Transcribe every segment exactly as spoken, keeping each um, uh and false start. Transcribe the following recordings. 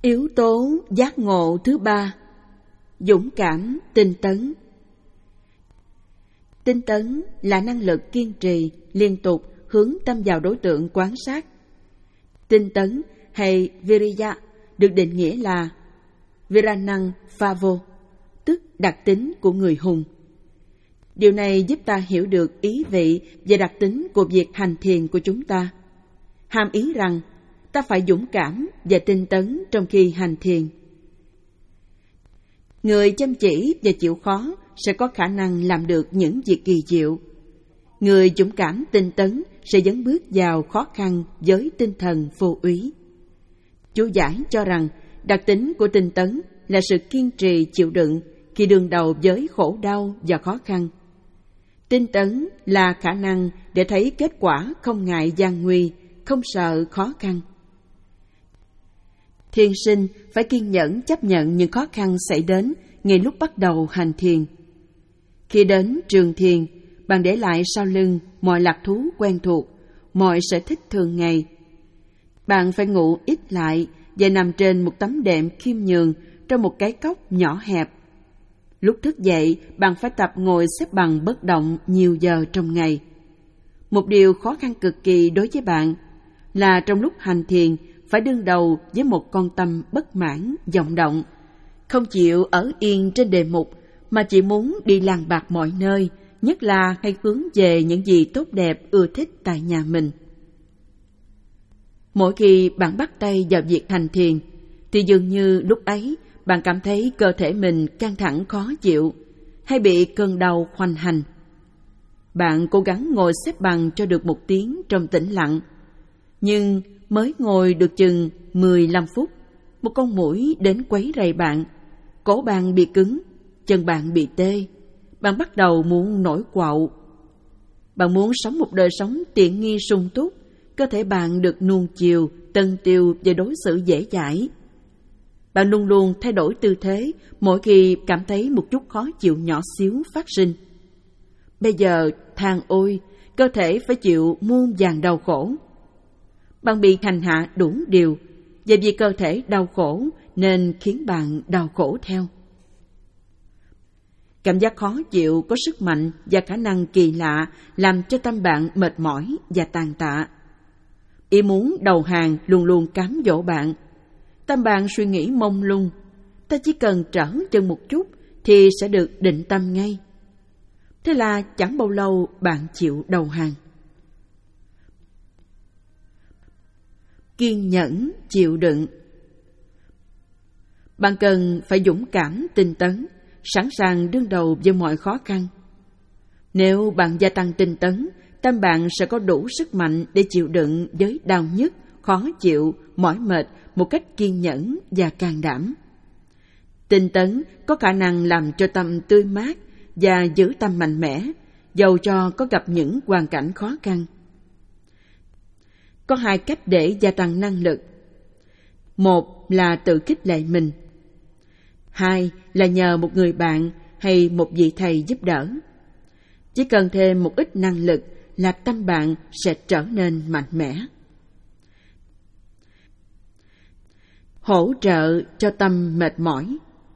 Yếu tố giác ngộ thứ ba, dũng cảm tinh tấn. Tinh tấn là năng lực kiên trì, liên tục hướng tâm vào đối tượng quan sát. Tinh tấn hay Viriya được định nghĩa là Viranang Phavo, tức đặc tính của người hùng. Điều này giúp ta hiểu được ý vị và đặc tính của việc hành thiền của chúng ta. Hàm ý rằng ta phải dũng cảm và tinh tấn trong khi hành thiền. Người chăm chỉ và chịu khó sẽ có khả năng làm được những việc kỳ diệu. Người dũng cảm tinh tấn sẽ dấn bước vào khó khăn với tinh thần vô úy. Chú giải cho rằng đặc tính của tinh tấn là sự kiên trì chịu đựng khi đương đầu với khổ đau và khó khăn. Tinh tấn là khả năng để thấy kết quả không ngại gian nguy, không sợ khó khăn. Thiền sinh phải kiên nhẫn chấp nhận những khó khăn xảy đến ngay lúc bắt đầu hành thiền. Khi đến trường thiền, bạn để lại sau lưng mọi lạc thú quen thuộc, mọi sở thích thường ngày. Bạn phải ngủ ít lại và nằm trên một tấm đệm khiêm nhường trong một cái cốc nhỏ hẹp. Lúc thức dậy, bạn phải tập ngồi xếp bằng bất động nhiều giờ trong ngày. Một điều khó khăn cực kỳ đối với bạn là trong lúc hành thiền phải đương đầu với một con tâm bất mãn, vọng động, không chịu ở yên trên đề mục mà chỉ muốn đi làng bạc mọi nơi, nhất là hay hướng về những gì tốt đẹp ưa thích tại nhà mình. Mỗi khi bạn bắt tay vào việc hành thiền, thì dường như lúc ấy bạn cảm thấy cơ thể mình căng thẳng khó chịu, hay bị cơn đau hoành hành. Bạn cố gắng ngồi xếp bằng cho được một tiếng trong tĩnh lặng, nhưng mới ngồi được chừng mười lăm phút, một con muỗi đến quấy rầy bạn, cổ bạn bị cứng, chân bạn bị tê, bạn bắt đầu muốn nổi quạo. Bạn muốn sống một đời sống tiện nghi sung túc, cơ thể bạn được nuông chiều, tân tiêu và đối xử dễ dãi. Bạn luôn luôn thay đổi tư thế mỗi khi cảm thấy một chút khó chịu nhỏ xíu phát sinh. Bây giờ than ôi, cơ thể phải chịu muôn vàn đau khổ. Bạn bị hành hạ đủ điều, và vì cơ thể đau khổ nên khiến bạn đau khổ theo. Cảm giác khó chịu có sức mạnh và khả năng kỳ lạ làm cho tâm bạn mệt mỏi và tàn tạ. Ý muốn đầu hàng luôn luôn cám dỗ bạn. Tâm bạn suy nghĩ mông lung, ta chỉ cần trở chân một chút thì sẽ được định tâm ngay. Thế là chẳng bao lâu bạn chịu đầu hàng. Kiên nhẫn chịu đựng. Bạn cần phải dũng cảm tinh tấn, sẵn sàng đương đầu với mọi khó khăn. Nếu bạn gia tăng tinh tấn, tâm bạn sẽ có đủ sức mạnh để chịu đựng với đau nhức, khó chịu, mỏi mệt một cách kiên nhẫn và can đảm. Tinh tấn có khả năng làm cho tâm tươi mát và giữ tâm mạnh mẽ, dầu cho có gặp những hoàn cảnh khó khăn. Có hai cách để gia tăng năng lực. Một là tự khích lệ mình. Hai là nhờ một người bạn hay một vị thầy giúp đỡ. Chỉ cần thêm một ít năng lực là tâm bạn sẽ trở nên mạnh mẽ. Hỗ trợ cho tâm mệt mỏi.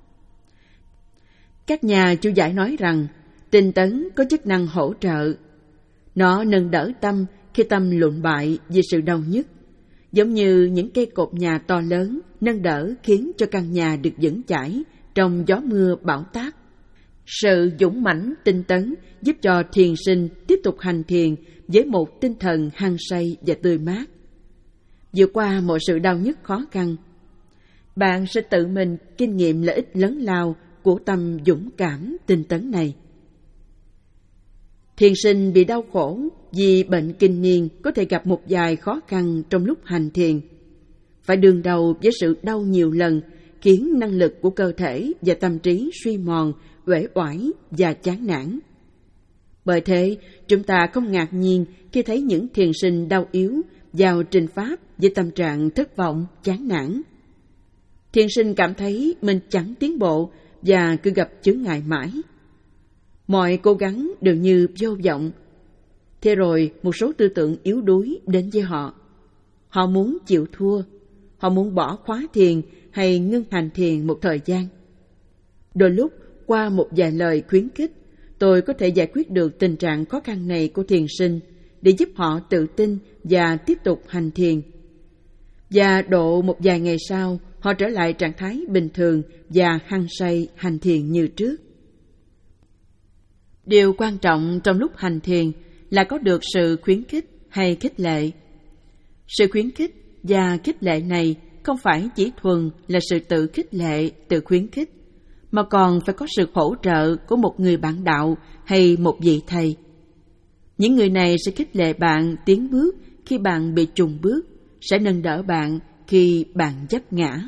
Các nhà chú giải nói rằng tinh tấn có chức năng hỗ trợ. Nó nâng đỡ tâm khi tâm lụn bại vì sự đau nhức, giống như những cây cột nhà to lớn nâng đỡ khiến cho căn nhà được vững chãi trong gió mưa bão táp. Sự dũng mãnh tinh tấn giúp cho thiền sinh tiếp tục hành thiền với một tinh thần hăng say và tươi mát. Vượt qua mọi sự đau nhức khó khăn, bạn sẽ tự mình kinh nghiệm lợi ích lớn lao của tâm dũng cảm tinh tấn này. Thiền sinh bị đau khổ vì bệnh kinh niên có thể gặp một vài khó khăn trong lúc hành thiền. Phải đương đầu với sự đau nhiều lần khiến năng lực của cơ thể và tâm trí suy mòn, uể oải và chán nản. Bởi thế, chúng ta không ngạc nhiên khi thấy những thiền sinh đau yếu vào trình pháp với tâm trạng thất vọng, chán nản. Thiền sinh cảm thấy mình chẳng tiến bộ và cứ gặp chướng ngại mãi. Mọi cố gắng đều như vô vọng. Thế rồi một số tư tưởng yếu đuối đến với họ. Họ muốn chịu thua, họ muốn bỏ khóa thiền hay ngưng hành thiền một thời gian. Đôi lúc, qua một vài lời khuyến khích, tôi có thể giải quyết được tình trạng khó khăn này của thiền sinh để giúp họ tự tin và tiếp tục hành thiền. Và độ một vài ngày sau, họ trở lại trạng thái bình thường và hăng say hành thiền như trước. Điều quan trọng trong lúc hành thiền là có được sự khuyến khích hay khích lệ. Sự khuyến khích và khích lệ này không phải chỉ thuần là sự tự khích lệ, tự khuyến khích, mà còn phải có sự hỗ trợ của một người bạn đạo hay một vị thầy. Những người này sẽ khích lệ bạn tiến bước khi bạn bị chùn bước, sẽ nâng đỡ bạn khi bạn vấp ngã.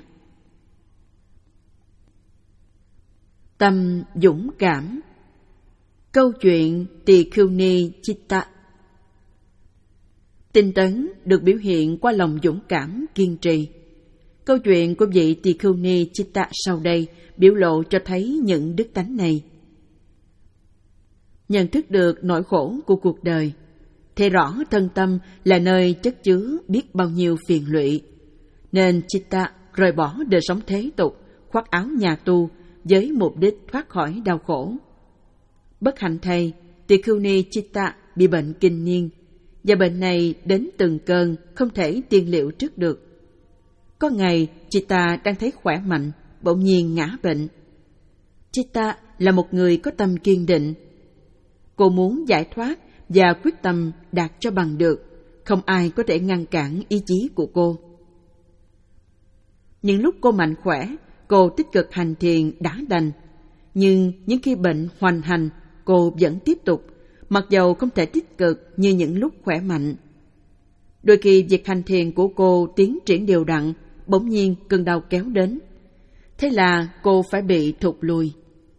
Tâm dũng cảm. Câu chuyện Tikkuni Chitta. Tinh tấn được biểu hiện qua lòng dũng cảm, kiên trì. Câu chuyện của vị Tikkuni Chitta sau đây biểu lộ cho thấy những đức tánh này. Nhận thức được nỗi khổ của cuộc đời, thấy rõ thân tâm là nơi chất chứa biết bao nhiêu phiền lụy, nên Chitta rời bỏ đời sống thế tục, khoác áo nhà tu với mục đích thoát khỏi đau khổ. Bất hạnh thay, Tikkuni Chitta bị bệnh kinh niên, và bệnh này đến từng cơn không thể tiên liệu trước được. Có ngày, Chitta đang thấy khỏe mạnh, bỗng nhiên ngã bệnh. Chitta là một người có tâm kiên định. Cô muốn giải thoát và quyết tâm đạt cho bằng được, không ai có thể ngăn cản ý chí của cô. Những lúc cô mạnh khỏe, cô tích cực hành thiền đã đành. Nhưng những khi bệnh hoành hành, cô vẫn tiếp tục, mặc dầu không thể tích cực như những lúc khỏe mạnh. Đôi khi việc hành thiền của cô tiến triển đều đặn, bỗng nhiên cơn đau kéo đến. Thế là cô phải bị thụt lùi.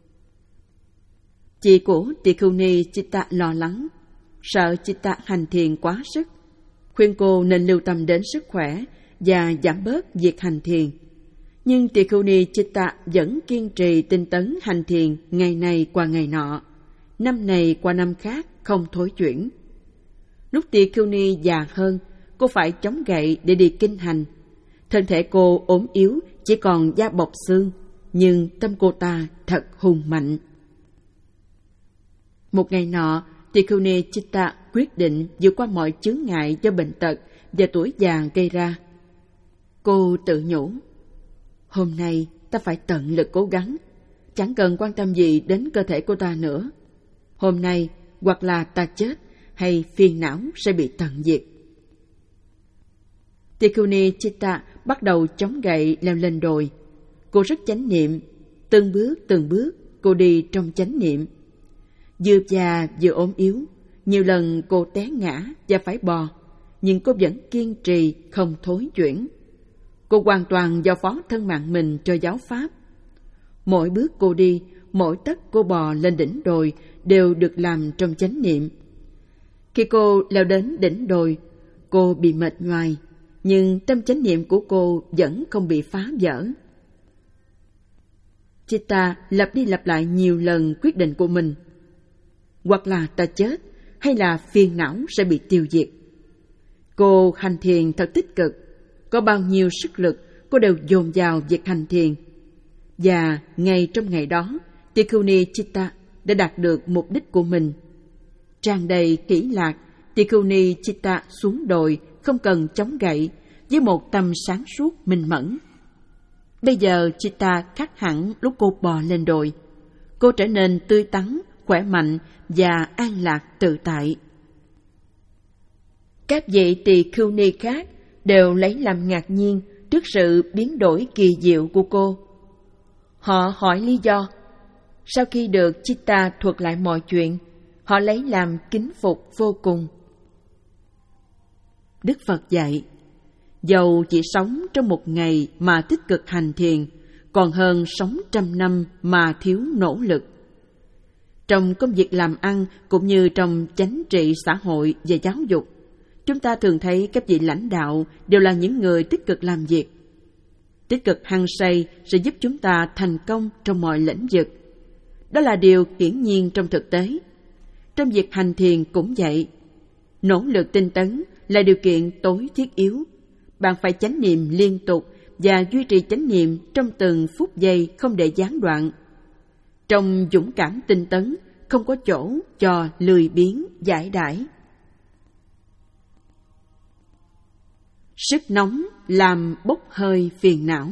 Chị của Tikkuni Chitta lo lắng, sợ Chitta hành thiền quá sức, khuyên cô nên lưu tâm đến sức khỏe và giảm bớt việc hành thiền. Nhưng Tikkuni Chitta vẫn kiên trì tinh tấn hành thiền ngày này qua ngày nọ, năm này qua năm khác không thối chuyển. Lúc Tikkuni già hơn, cô phải chống gậy để đi kinh hành. Thân thể cô ốm yếu, chỉ còn da bọc xương, nhưng tâm cô ta thật hùng mạnh. Một ngày nọ, Tikkuni Chitta quyết định vượt qua mọi chướng ngại do bệnh tật và tuổi già gây ra. Cô tự nhủ, hôm nay ta phải tận lực cố gắng, chẳng cần quan tâm gì đến cơ thể của ta nữa. Hôm nay, hoặc là ta chết, hay phiền não sẽ bị tận diệt. Tikkuni Chitta bắt đầu chống gậy leo lên đồi. Cô rất chánh niệm, từng bước từng bước cô đi trong chánh niệm. Vừa già vừa ốm yếu, nhiều lần cô té ngã và phải bò, nhưng cô vẫn kiên trì không thối chuyển. Cô hoàn toàn giao phó thân mạng mình cho giáo pháp. Mỗi bước cô đi, mỗi tấc cô bò lên đỉnh đồi đều được làm trong chánh niệm. Khi cô leo đến đỉnh đồi, cô bị mệt nhoài, nhưng tâm chánh niệm của cô vẫn không bị phá vỡ. Chitta lặp đi lặp lại nhiều lần quyết định của mình. Hoặc là ta chết, hay là phiền não sẽ bị tiêu diệt. Cô hành thiền thật tích cực, có bao nhiêu sức lực cô đều dồn vào việc hành thiền. Và ngay trong ngày đó, Tikkuni Chitta đã đạt được mục đích của mình. Tràn đầy kỷ lạc, Tikkuni Chitta xuống đồi không cần chống gậy, với một tâm sáng suốt minh mẫn. Bây giờ Chitta khác hẳn lúc cô bò lên đồi. Cô trở nên tươi tắn, khỏe mạnh và an lạc tự tại. Các vị Tikkuni khác đều lấy làm ngạc nhiên trước sự biến đổi kỳ diệu của cô. Họ hỏi lý do. Sau khi được Chitta thuật lại mọi chuyện, họ lấy làm kính phục vô cùng. Đức Phật dạy, dầu chỉ sống trong một ngày mà tích cực hành thiền, còn hơn sống trăm năm mà thiếu nỗ lực. Trong công việc làm ăn cũng như trong chánh trị xã hội và giáo dục, chúng ta thường thấy các vị lãnh đạo đều là những người tích cực làm việc. Tích cực hăng say sẽ giúp chúng ta thành công trong mọi lĩnh vực. Đó là điều hiển nhiên trong thực tế. Trong việc hành thiền cũng vậy. Nỗ lực tinh tấn là điều kiện tối thiết yếu. Bạn phải chánh niệm liên tục và duy trì chánh niệm trong từng phút giây không để gián đoạn. Trong dũng cảm tinh tấn, không có chỗ cho lười biếng giải đãi. Sức nóng làm bốc hơi phiền não.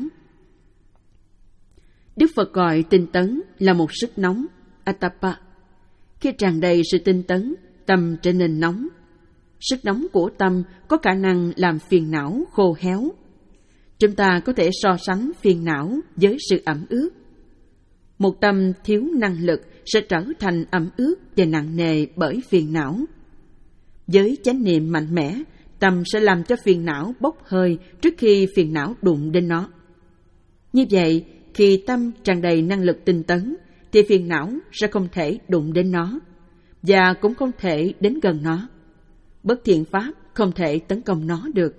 Đức Phật gọi tinh tấn là một sức nóng, atapa. Khi tràn đầy sự tinh tấn, tâm trở nên nóng. Sức nóng của tâm có khả năng làm phiền não khô héo. Chúng ta có thể so sánh phiền não với sự ẩm ướt. Một tâm thiếu năng lực sẽ trở thành ẩm ướt và nặng nề bởi phiền não. Với chánh niệm mạnh mẽ, tâm sẽ làm cho phiền não bốc hơi trước khi phiền não đụng đến nó. Như vậy, khi tâm tràn đầy năng lực tinh tấn, thì phiền não sẽ không thể đụng đến nó, và cũng không thể đến gần nó. Bất thiện pháp không thể tấn công nó được.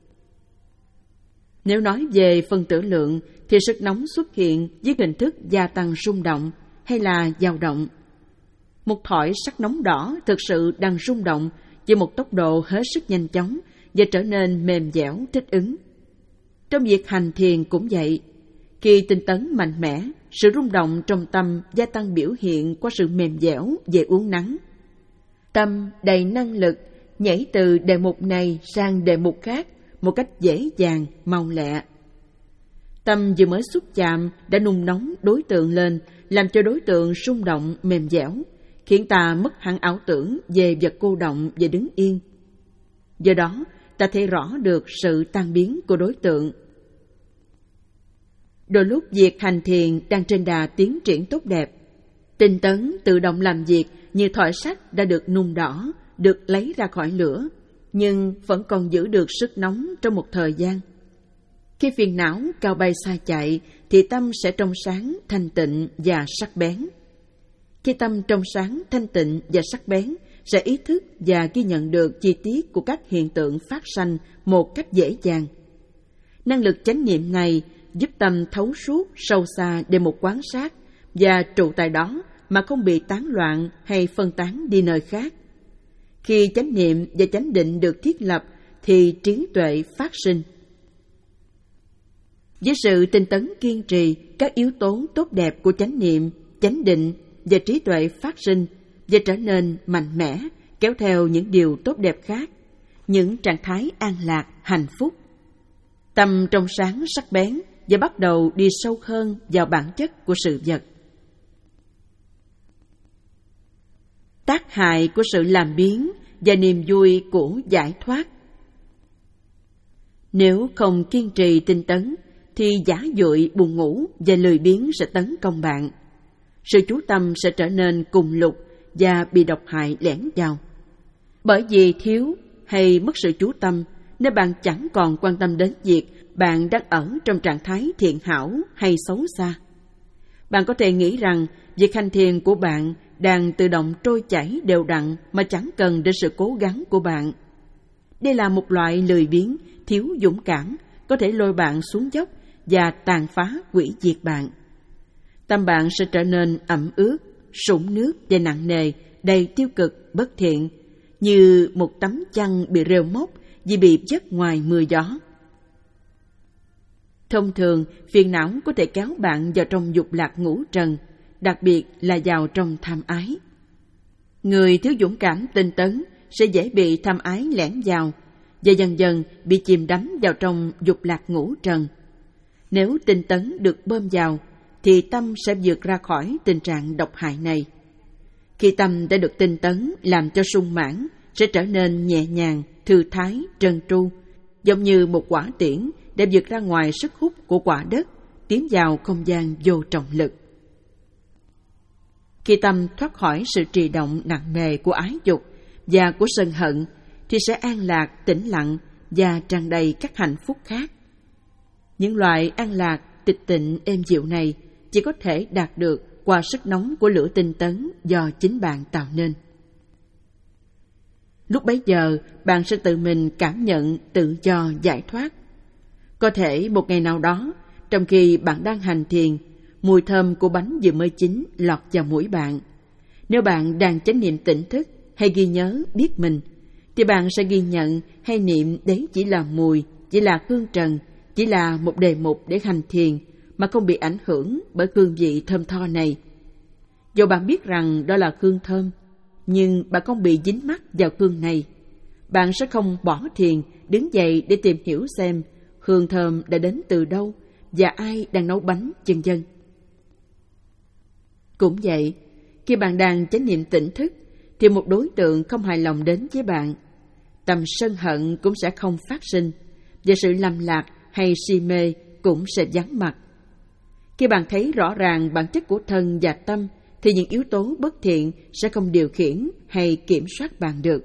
Nếu nói về phân tử lượng, thì sức nóng xuất hiện với hình thức gia tăng rung động hay là dao động. Một thỏi sắt nóng đỏ thực sự đang rung động với một tốc độ hết sức nhanh chóng và trở nên mềm dẻo thích ứng. Trong việc hành thiền cũng vậy. Khi tinh tấn mạnh mẽ, sự rung động trong tâm gia tăng biểu hiện qua sự mềm dẻo về uốn nắn. Tâm đầy năng lực nhảy từ đề mục này sang đề mục khác một cách dễ dàng, mau lẹ. Tâm vừa mới xúc chạm đã nung nóng đối tượng lên, làm cho đối tượng rung động mềm dẻo, khiến ta mất hẳn ảo tưởng về vật cô động và đứng yên. Do đó, ta thấy rõ được sự tan biến của đối tượng. Đôi lúc việc hành thiền đang trên đà tiến triển tốt đẹp. Tinh tấn tự động làm việc như thỏi sắt đã được nung đỏ, được lấy ra khỏi lửa, nhưng vẫn còn giữ được sức nóng trong một thời gian. Khi phiền não cao bay xa chạy, thì tâm sẽ trong sáng, thanh tịnh và sắc bén. Khi tâm trong sáng, thanh tịnh và sắc bén, sẽ ý thức và ghi nhận được chi tiết của các hiện tượng phát sanh một cách dễ dàng. Năng lực chánh niệm này giúp tâm thấu suốt sâu xa để một quan sát và trụ tại đó mà không bị tán loạn hay phân tán đi nơi khác. Khi chánh niệm và chánh định được thiết lập thì trí tuệ phát sinh. Với sự tinh tấn kiên trì, các yếu tố tốt đẹp của chánh niệm, chánh định và trí tuệ phát sinh và trở nên mạnh mẽ, kéo theo những điều tốt đẹp khác, những trạng thái an lạc, hạnh phúc. Tâm trong sáng sắc bén và bắt đầu đi sâu hơn vào bản chất của sự vật. Tác hại của sự làm biếng và niềm vui của giải thoát. Nếu không kiên trì tinh tấn, thì giả dụi, buồn ngủ và lười biếng sẽ tấn công bạn. Sự chú tâm sẽ trở nên cùng lục và bị độc hại lẻn vào. Bởi vì thiếu hay mất sự chú tâm, nên bạn chẳng còn quan tâm đến việc bạn đang ở trong trạng thái thiện hảo hay xấu xa. Bạn có thể nghĩ rằng việc hành thiền của bạn đang tự động trôi chảy đều đặn mà chẳng cần đến sự cố gắng của bạn. Đây là một loại lười biếng, thiếu dũng cảm, có thể lôi bạn xuống dốc và tàn phá hủy diệt bạn. Tâm bạn sẽ trở nên ẩm ướt, sũng nước và nặng nề, đầy tiêu cực, bất thiện, như một tấm chăn bị rêu mốc vì bị vất ngoài mưa gió. Thông thường, phiền não có thể kéo bạn vào trong dục lạc ngũ trần, đặc biệt là vào trong tham ái. Người thiếu dũng cảm tinh tấn sẽ dễ bị tham ái lẻn vào và dần dần bị chìm đắm vào trong dục lạc ngũ trần. Nếu tinh tấn được bơm vào, thì tâm sẽ vượt ra khỏi tình trạng độc hại này. Khi tâm đã được tinh tấn làm cho sung mãn, sẽ trở nên nhẹ nhàng, thư thái, trơn tru, giống như một quả tiễn để vượt ra ngoài sức hút của quả đất, tiến vào không gian vô trọng lực. Khi tâm thoát khỏi sự trì động nặng nề của ái dục và của sân hận, thì sẽ an lạc, tĩnh lặng và tràn đầy các hạnh phúc khác. Những loại an lạc, tịch tịnh, êm dịu này chỉ có thể đạt được qua sức nóng của lửa tinh tấn do chính bạn tạo nên. Lúc bấy giờ, bạn sẽ tự mình cảm nhận tự do giải thoát. Có thể một ngày nào đó, trong khi bạn đang hành thiền, mùi thơm của bánh vừa mới chín lọt vào mũi bạn. Nếu bạn đang chánh niệm tỉnh thức hay ghi nhớ biết mình, thì bạn sẽ ghi nhận hay niệm đấy chỉ là mùi, chỉ là hương trần chỉ là một đề mục để hành thiền mà không bị ảnh hưởng bởi hương vị thơm tho này. Dù bạn biết rằng đó là hương thơm, nhưng bạn không bị dính mắc vào hương này. Bạn sẽ không bỏ thiền, đứng dậy để tìm hiểu xem hương thơm đã đến từ đâu và ai đang nấu bánh, vân vân. Cũng vậy, khi bạn đang chánh niệm tỉnh thức, thì một đối tượng không hài lòng đến với bạn. Tâm sân hận cũng sẽ không phát sinh, và sự lầm lạc hay si mê cũng sẽ vắng mặt. Khi bạn thấy rõ ràng bản chất của thân và tâm, thì những yếu tố bất thiện sẽ không điều khiển hay kiểm soát bạn được.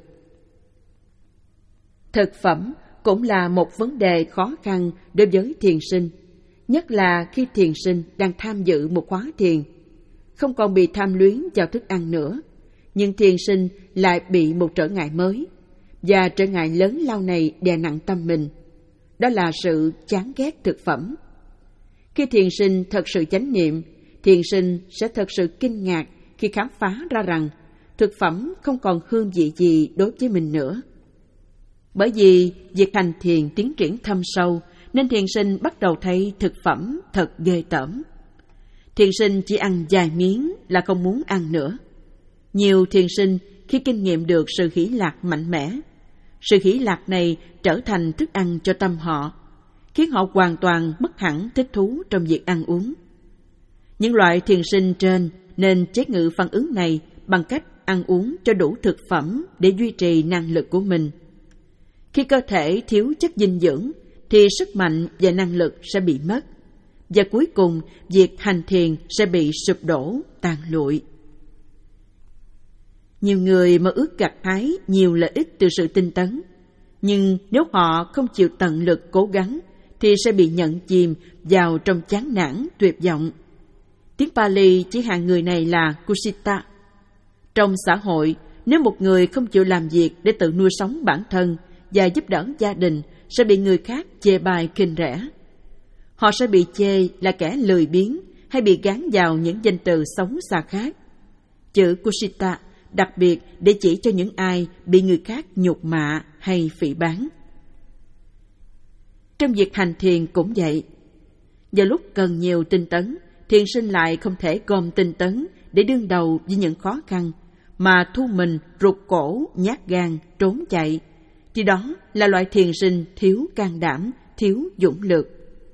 Thực phẩm cũng là một vấn đề khó khăn đối với thiền sinh, nhất là khi thiền sinh đang tham dự một khóa thiền, không còn bị tham luyến vào thức ăn nữa, nhưng thiền sinh lại bị một trở ngại mới, và trở ngại lớn lao này đè nặng tâm mình. Đó là sự chán ghét thực phẩm. Khi thiền sinh thật sự chánh niệm, thiền sinh sẽ thật sự kinh ngạc khi khám phá ra rằng thực phẩm không còn hương vị gì đối với mình nữa. Bởi vì việc hành thiền tiến triển thâm sâu, nên thiền sinh bắt đầu thấy thực phẩm thật ghê tởm. Thiền sinh chỉ ăn vài miếng là không muốn ăn nữa. Nhiều thiền sinh khi kinh nghiệm được sự hỷ lạc mạnh mẽ, sự hỷ lạc này trở thành thức ăn cho tâm họ, khiến họ hoàn toàn mất hẳn thích thú trong việc ăn uống. Những loại thiền sinh trên nên chế ngự phản ứng này bằng cách ăn uống cho đủ thực phẩm để duy trì năng lực của mình. Khi cơ thể thiếu chất dinh dưỡng, thì sức mạnh và năng lực sẽ bị mất, và cuối cùng việc hành thiền sẽ bị sụp đổ, tàn lụi. Nhiều người mơ ước gặt hái nhiều lợi ích từ sự tinh tấn, nhưng nếu họ không chịu tận lực cố gắng, thì sẽ bị nhận chìm vào trong chán nản, tuyệt vọng. Tiếng Pali chỉ hạn người này là Kusita. Trong xã hội, nếu một người không chịu làm việc để tự nuôi sống bản thân và giúp đỡ gia đình, sẽ bị người khác chê bai khinh rẻ. Họ sẽ bị chê là kẻ lười biếng hay bị gán vào những danh từ xấu xa khác. Chữ Kusita đặc biệt để chỉ cho những ai bị người khác nhục mạ hay phỉ báng. Trong việc hành thiền cũng vậy. Vào lúc cần nhiều tinh tấn, thiền sinh lại không thể gom tinh tấn để đương đầu với những khó khăn, mà thu mình rụt cổ, nhát gan, trốn chạy, thì đó là loại thiền sinh thiếu can đảm, thiếu dũng lược.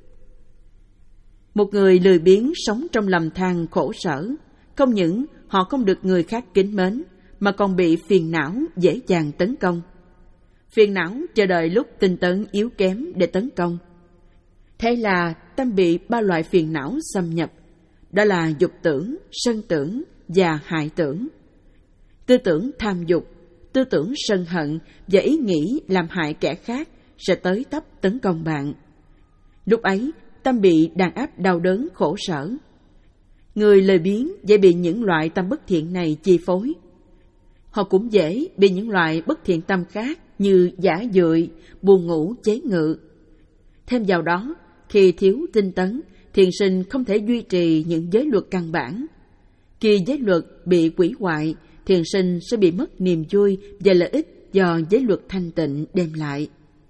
Một người lười biếng sống trong lầm than khổ sở, không những họ không được người khác kính mến, mà còn bị phiền não dễ dàng tấn công. Phiền não chờ đợi lúc tinh tấn yếu kém để tấn công. Thế là tâm bị ba loại phiền não xâm nhập, đó là dục tưởng, sân tưởng và hại tưởng. Tư tưởng tham dục, tư tưởng sân hận và ý nghĩ làm hại kẻ khác sẽ tới tấp tấn công bạn. Lúc ấy, tâm bị đàn áp đau đớn khổ sở. Người lười biếng dễ bị những loại tâm bất thiện này chi phối. Họ cũng dễ bị những loại bất thiện tâm khác như giả dụi, buồn ngủ chế ngự. Thêm vào đó, khi thiếu tinh tấn, thiền sinh không thể duy trì những giới luật căn bản. Khi giới luật bị hủy hoại, thiền sinh sẽ bị mất niềm vui và lợi ích do giới luật thanh tịnh đem lại.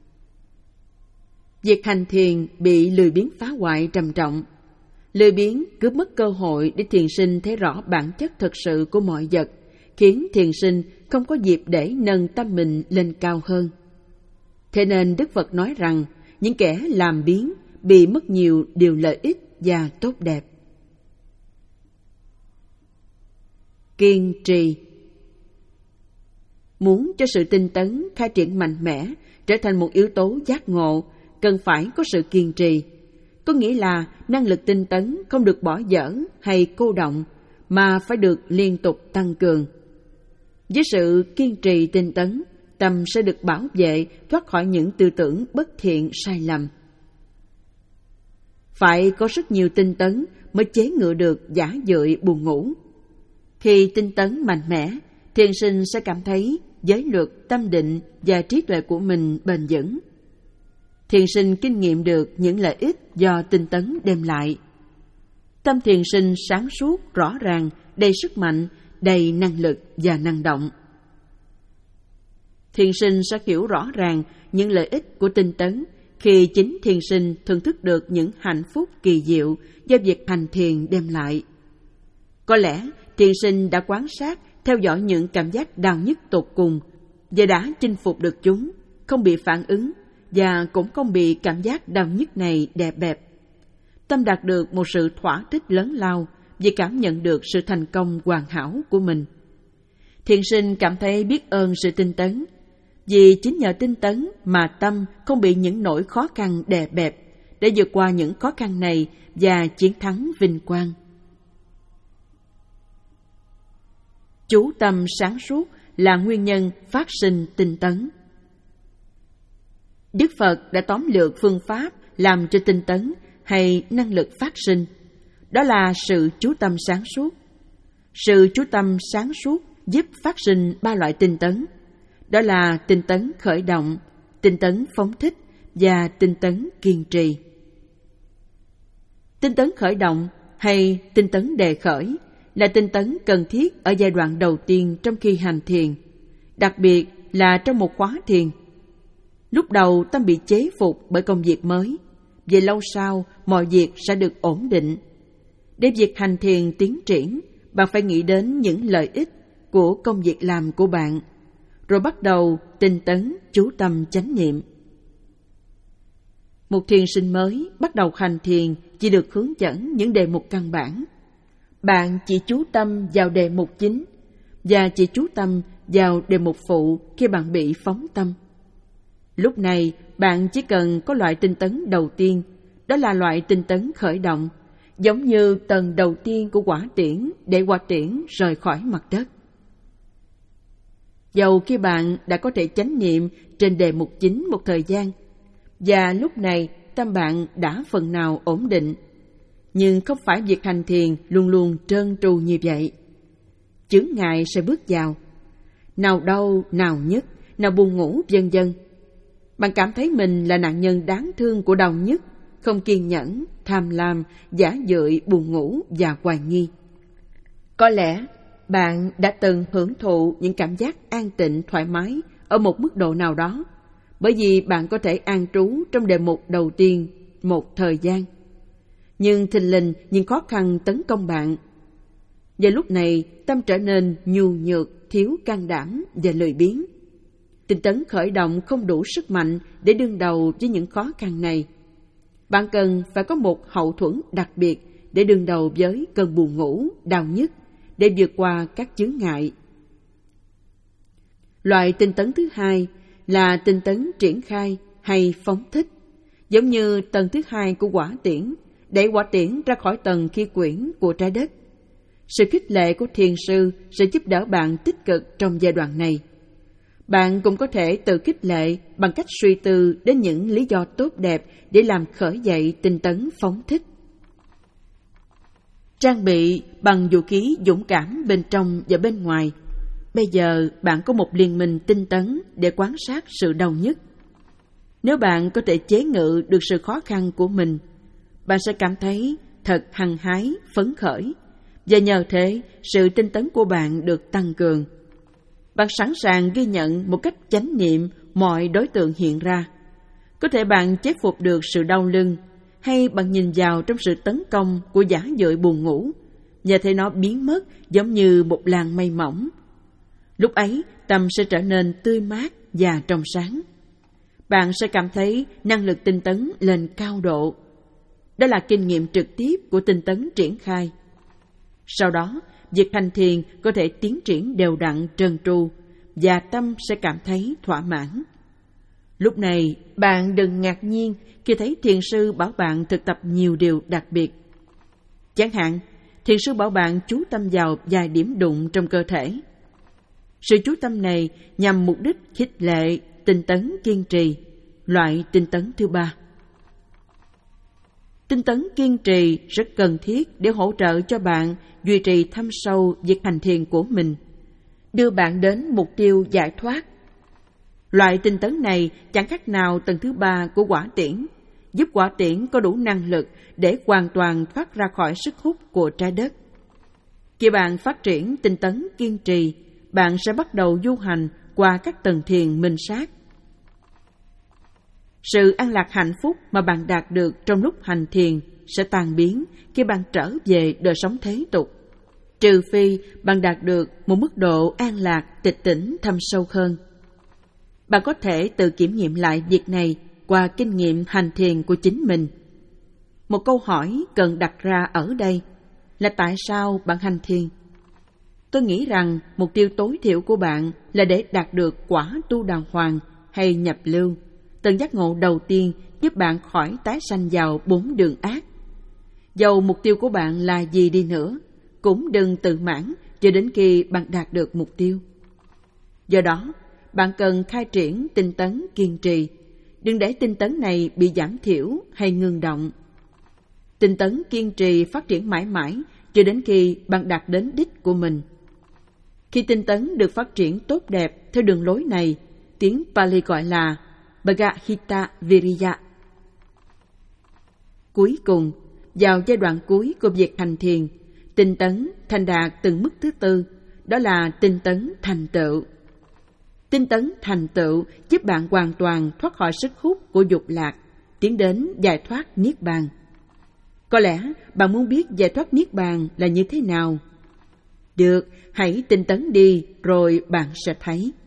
Việc hành thiền bị lười biếng phá hoại trầm trọng. Lười biếng cướp mất cơ hội để thiền sinh thấy rõ bản chất thật sự của mọi vật, khiến thiền sinh không có dịp để nâng tâm mình lên cao hơn. Thế nên Đức Phật nói rằng những kẻ làm biếng bị mất nhiều điều lợi ích và tốt đẹp. Kiên trì. Muốn cho sự tinh tấn khai triển mạnh mẽ, trở thành một yếu tố giác ngộ, cần phải có sự kiên trì. Có nghĩa là năng lực tinh tấn không được bỏ dở hay cô động, mà phải được liên tục tăng cường. Với sự kiên trì tinh tấn, tâm sẽ được bảo vệ thoát khỏi những tư tưởng bất thiện sai lầm. Phải có rất nhiều tinh tấn mới chế ngự được giả dụi buồn ngủ. Khi tinh tấn mạnh mẽ, thiền sinh sẽ cảm thấy giới luật, tâm định và trí tuệ của mình bền vững. Thiền sinh kinh nghiệm được những lợi ích do tinh tấn đem lại. Tâm thiền sinh sáng suốt, rõ ràng, đầy sức mạnh, đầy năng lực và năng động. Thiền sinh sẽ hiểu rõ ràng những lợi ích của tinh tấn khi chính thiền sinh thưởng thức được những hạnh phúc kỳ diệu do việc hành thiền đem lại. Có lẽ thiền sinh đã quan sát, theo dõi những cảm giác đau nhức tột cùng và đã chinh phục được chúng, không bị phản ứng và cũng không bị cảm giác đau nhức này đè bẹp. Tâm đạt được một sự thỏa thích lớn lao vì cảm nhận được sự thành công hoàn hảo của mình. Thiền sinh cảm thấy biết ơn sự tinh tấn, vì chính nhờ tinh tấn mà tâm không bị những nỗi khó khăn đè bẹp, để vượt qua những khó khăn này và chiến thắng vinh quang. Chú tâm sáng suốt là nguyên nhân phát sinh tinh tấn. Đức Phật đã tóm lược phương pháp làm cho tinh tấn hay năng lực phát sinh. Đó là sự chú tâm sáng suốt. Sự chú tâm sáng suốt giúp phát sinh ba loại tinh tấn. Đó là tinh tấn khởi động, tinh tấn phóng thích và tinh tấn kiên trì. Tinh tấn khởi động hay tinh tấn đề khởi là tinh tấn cần thiết ở giai đoạn đầu tiên trong khi hành thiền, đặc biệt là trong một khóa thiền. Lúc đầu tâm bị chế phục bởi công việc mới, về lâu sau mọi việc sẽ được ổn định. Để việc hành thiền tiến triển, bạn phải nghĩ đến những lợi ích của công việc làm của bạn, rồi bắt đầu tinh tấn chú tâm chánh niệm. Một thiền sinh mới bắt đầu hành thiền chỉ được hướng dẫn những đề mục căn bản. Bạn chỉ chú tâm vào đề mục chính và chỉ chú tâm vào đề mục phụ khi bạn bị phóng tâm. Lúc này bạn chỉ cần có loại tinh tấn đầu tiên, đó là loại tinh tấn khởi động, giống như tầng đầu tiên của quả tiễn để quả tiễn rời khỏi mặt đất. Dầu khi bạn đã có thể chánh niệm trên đề mục chính một thời gian, và lúc này tâm bạn đã phần nào ổn định, nhưng không phải việc hành thiền luôn luôn trơn tru như vậy. Chướng ngại sẽ bước vào, nào đau, nào nhức, nào buồn ngủ, vân vân. Bạn cảm thấy mình là nạn nhân đáng thương của đau nhức, không kiên nhẫn, tham lam, giả dưỡi, buồn ngủ và hoài nghi. Có lẽ bạn đã từng hưởng thụ những cảm giác an tịnh thoải mái ở một mức độ nào đó, bởi vì bạn có thể an trú trong đề mục đầu tiên một thời gian. Nhưng thình lình những khó khăn tấn công bạn, và lúc này tâm trở nên nhu nhược, thiếu can đảm và lười biếng. Tinh tấn khởi động không đủ sức mạnh để đương đầu với những khó khăn này. Bạn cần phải có một hậu thuẫn đặc biệt để đương đầu với cơn buồn ngủ, đau nhức, để vượt qua các chướng ngại. Loại tinh tấn thứ hai là tinh tấn triển khai hay phóng thích, giống như tầng thứ hai của quả tiễn, đẩy quả tiễn ra khỏi tầng khí quyển của trái đất. Sự khích lệ của thiền sư sẽ giúp đỡ bạn tích cực trong giai đoạn này. Bạn cũng có thể tự khích lệ bằng cách suy tư đến những lý do tốt đẹp để làm khởi dậy tinh tấn phóng thích. Trang bị bằng vũ khí dũng cảm bên trong và bên ngoài. Bây giờ bạn có một liên minh tinh tấn để quan sát sự đau nhức. Nếu bạn có thể chế ngự được sự khó khăn của mình, bạn sẽ cảm thấy thật hăng hái, phấn khởi, và nhờ thế sự tinh tấn của bạn được tăng cường. Bạn sẵn sàng ghi nhận một cách chánh niệm mọi đối tượng hiện ra. Có thể bạn chế phục được sự đau lưng, hay bạn nhìn vào trong sự tấn công của giả dưỡi buồn ngủ, và thấy nó biến mất giống như một làn mây mỏng. Lúc ấy, tâm sẽ trở nên tươi mát và trong sáng. Bạn sẽ cảm thấy năng lực tinh tấn lên cao độ. Đó là kinh nghiệm trực tiếp của tinh tấn triển khai. Sau đó, việc hành thiền có thể tiến triển đều đặn trơn tru, và tâm sẽ cảm thấy thỏa mãn. Lúc này, bạn đừng ngạc nhiên khi thấy thiền sư bảo bạn thực tập nhiều điều đặc biệt. Chẳng hạn, thiền sư bảo bạn chú tâm vào vài điểm đụng trong cơ thể. Sự chú tâm này nhằm mục đích khích lệ tinh tấn kiên trì, loại tinh tấn thứ ba. Tinh tấn kiên trì rất cần thiết để hỗ trợ cho bạn duy trì thâm sâu việc hành thiền của mình, đưa bạn đến mục tiêu giải thoát. Loại tinh tấn này chẳng khác nào tầng thứ ba của quả tiễn, giúp quả tiễn có đủ năng lực để hoàn toàn thoát ra khỏi sức hút của trái đất. Khi bạn phát triển tinh tấn kiên trì, bạn sẽ bắt đầu du hành qua các tầng thiền minh sát. Sự an lạc hạnh phúc mà bạn đạt được trong lúc hành thiền sẽ tan biến khi bạn trở về đời sống thế tục, trừ phi bạn đạt được một mức độ an lạc tịch tỉnh thâm sâu hơn. Bạn có thể tự kiểm nghiệm lại việc này qua kinh nghiệm hành thiền của chính mình. Một câu hỏi cần đặt ra ở đây là tại sao bạn hành thiền? Tôi nghĩ rằng mục tiêu tối thiểu của bạn là để đạt được quả tu đàng hoàng hay nhập lưu, tầng giác ngộ đầu tiên giúp bạn khỏi tái sanh vào bốn đường ác. Dầu mục tiêu của bạn là gì đi nữa, cũng đừng tự mãn cho đến khi bạn đạt được mục tiêu. Do đó, bạn cần khai triển tinh tấn kiên trì, đừng để tinh tấn này bị giảm thiểu hay ngừng động. Tinh tấn kiên trì phát triển mãi mãi cho đến khi bạn đạt đến đích của mình. Khi tinh tấn được phát triển tốt đẹp theo đường lối này, tiếng Pali gọi là Bhagavata Viriya. Cuối cùng, vào giai đoạn cuối của việc hành thiền, tinh tấn thành đạt từng mức thứ tư, đó là tinh tấn thành tựu. Tinh tấn thành tựu giúp bạn hoàn toàn thoát khỏi sức hút của dục lạc, tiến đến giải thoát niết bàn. Có lẽ bạn muốn biết giải thoát niết bàn là như thế nào? Được, hãy tinh tấn đi rồi bạn sẽ thấy.